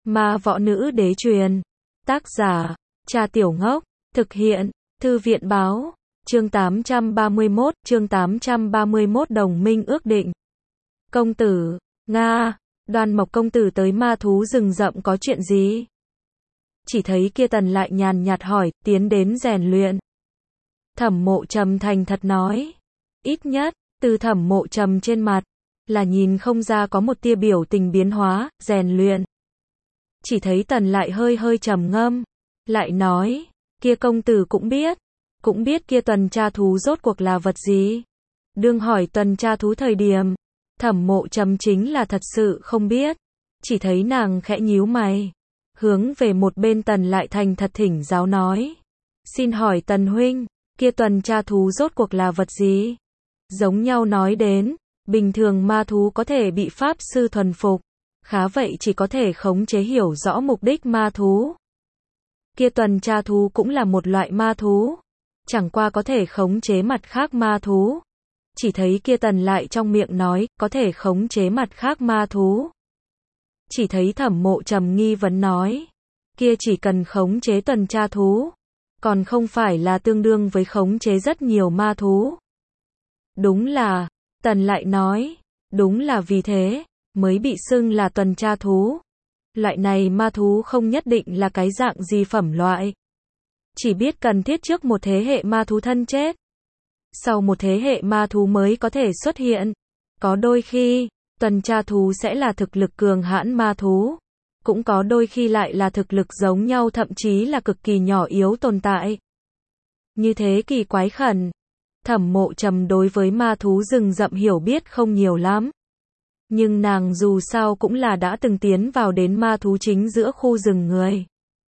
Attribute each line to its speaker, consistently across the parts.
Speaker 1: Ma Võ Nữ Đế truyền. Tác giả, Cha Tiểu Ngốc. Thực hiện, Thư viện Báo. Chương 831 Đồng minh ước định. Công tử, Nga, Đoan Mộc công tử tới ma thú rừng rậm có chuyện gì? Chỉ thấy kia Tần lại nhàn nhạt hỏi, tiến đến rèn luyện. Thẩm Mộ Trầm thành thật nói. Ít nhất, từ Thẩm Mộ Trầm trên mặt, là nhìn không ra có một tia biểu tình biến hóa, rèn luyện. Chỉ thấy Tần lại hơi trầm ngâm, lại nói, kia công tử cũng biết kia tuần tra thú rốt cuộc là vật gì. Đương hỏi tuần tra thú thời điểm, Thẩm Mộ Trầm chính là thật sự không biết. Chỉ thấy nàng khẽ nhíu mày, hướng về một bên Tần lại thành thật thỉnh giáo nói. Xin hỏi Tần huynh, kia tuần tra thú rốt cuộc là vật gì? Giống nhau nói đến, bình thường ma thú có thể bị pháp sư thuần phục, khá vậy chỉ có thể khống chế hiểu rõ mục đích ma thú. Kia tuần tra thú cũng là một loại ma thú, chẳng qua có thể khống chế mặt khác ma thú. Chỉ thấy kia Tần lại trong miệng nói, có thể khống chế mặt khác ma thú. Chỉ thấy Thẩm Mộ Trầm nghi vấn nói, kia chỉ cần khống chế tuần tra thú, còn không phải là tương đương với khống chế rất nhiều ma thú. Đúng là, Tần lại nói, đúng là vì thế, mới bị xưng là tuần tra thú. Loại này ma thú không nhất định là cái dạng gì phẩm loại. Chỉ biết cần thiết trước một thế hệ ma thú thân chết, sau một thế hệ ma thú mới có thể xuất hiện. Có đôi khi, tuần tra thú sẽ là thực lực cường hãn ma thú, cũng có đôi khi lại là thực lực giống nhau thậm chí là cực kỳ nhỏ yếu tồn tại. Như thế kỳ quái khẩn. Thẩm Mộ Trầm đối với ma thú rừng rậm hiểu biết không nhiều lắm. Nhưng nàng dù sao cũng là đã từng tiến vào đến ma thú chính giữa khu rừng người.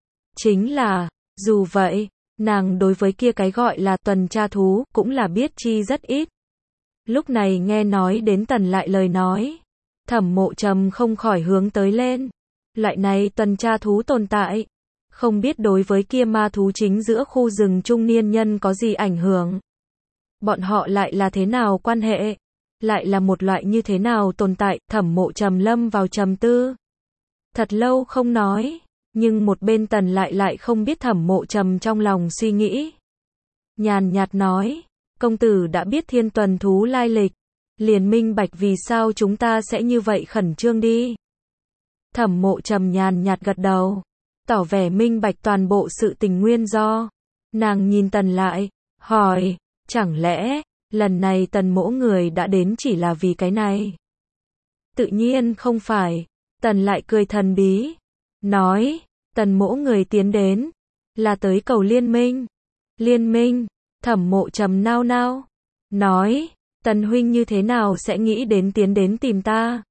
Speaker 1: Chính là, dù vậy, nàng đối với kia cái gọi là tuần tra thú cũng là biết chi rất ít. Lúc này nghe nói đến Tần lại lời nói, Thẩm Mộ Trầm không khỏi hướng tới lên. Loại này tuần tra thú tồn tại, không biết đối với kia ma thú chính giữa khu rừng trung niên nhân có gì ảnh hưởng. Bọn họ lại là thế nào quan hệ? Lại là một loại như thế nào tồn tại? Thẩm Mộ Trầm lâm vào trầm tư. Thật lâu không nói, nhưng một bên Tần lại không biết Thẩm Mộ Trầm trong lòng suy nghĩ. Nhàn nhạt nói, công tử đã biết thiên tuần thú lai lịch, liền minh bạch vì sao chúng ta sẽ như vậy khẩn trương đi. Thẩm Mộ Trầm nhàn nhạt gật đầu, tỏ vẻ minh bạch toàn bộ sự tình nguyên do. Nàng nhìn Tần lại, hỏi, chẳng lẽ, lần này Tần mỗ người đã đến chỉ là vì cái này? Tự nhiên không phải. Tần lại cười thần bí, nói, Tần mỗ người tiến đến, là tới cầu liên minh. Liên minh? Thẩm Mộ Trầm nao nao, nói, Tần huynh như thế nào sẽ nghĩ đến tiến đến tìm ta?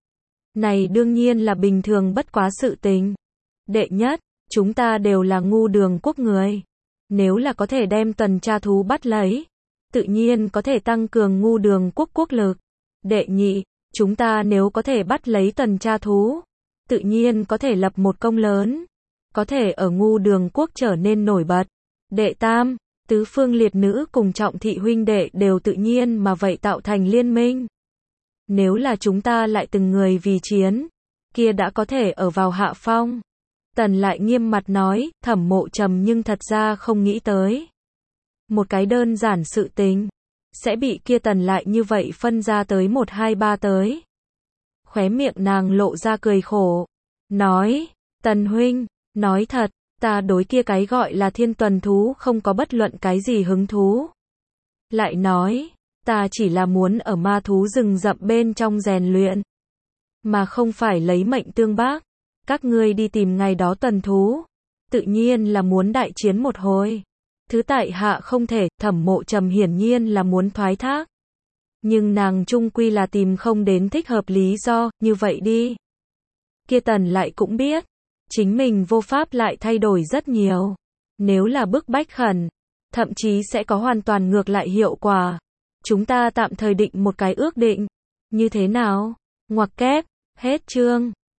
Speaker 1: Này đương nhiên là bình thường bất quá sự tình. Đệ nhất, chúng ta đều là Ngu Đường quốc người. Nếu là có thể đem tuần tra thú bắt lấy, tự nhiên có thể tăng cường Ngu Đường quốc quốc lực. Đệ nhị, chúng ta nếu có thể bắt lấy tuần tra thú, tự nhiên có thể lập một công lớn, có thể ở Ngu Đường quốc trở nên nổi bật. Đệ tam, tứ phương liệt nữ cùng Trọng thị huynh đệ đều tự nhiên mà vậy tạo thành liên minh. Nếu là chúng ta lại từng người vì chiến, kia đã có thể ở vào hạ phong. Tần lại nghiêm mặt nói, Thẩm Mộ Trầm nhưng thật ra không nghĩ tới. Một cái đơn giản sự tình, sẽ bị kia Tần lại như vậy phân ra tới 1, 2, 3 tới. Khóe miệng nàng lộ ra cười khổ, nói, Tần huynh, nói thật, ta đối kia cái gọi là thiên tuần thú không có bất luận cái gì hứng thú. Lại nói, ta chỉ là muốn ở ma thú rừng rậm bên trong rèn luyện, mà không phải lấy mệnh tương bác. Các ngươi đi tìm ngày đó tuần thú, tự nhiên là muốn đại chiến một hồi. Thứ tại hạ không thể. Thẩm Mộ Trầm hiển nhiên là muốn thoái thác, nhưng nàng chung quy là tìm không đến thích hợp lý do. Như vậy đi. Kia Tần lại cũng biết, chính mình vô pháp lại thay đổi rất nhiều. Nếu là bức bách khẩn, thậm chí sẽ có hoàn toàn ngược lại hiệu quả. Chúng ta tạm thời định một cái ước định. Như thế nào? Ngoặc kép. Hết chương.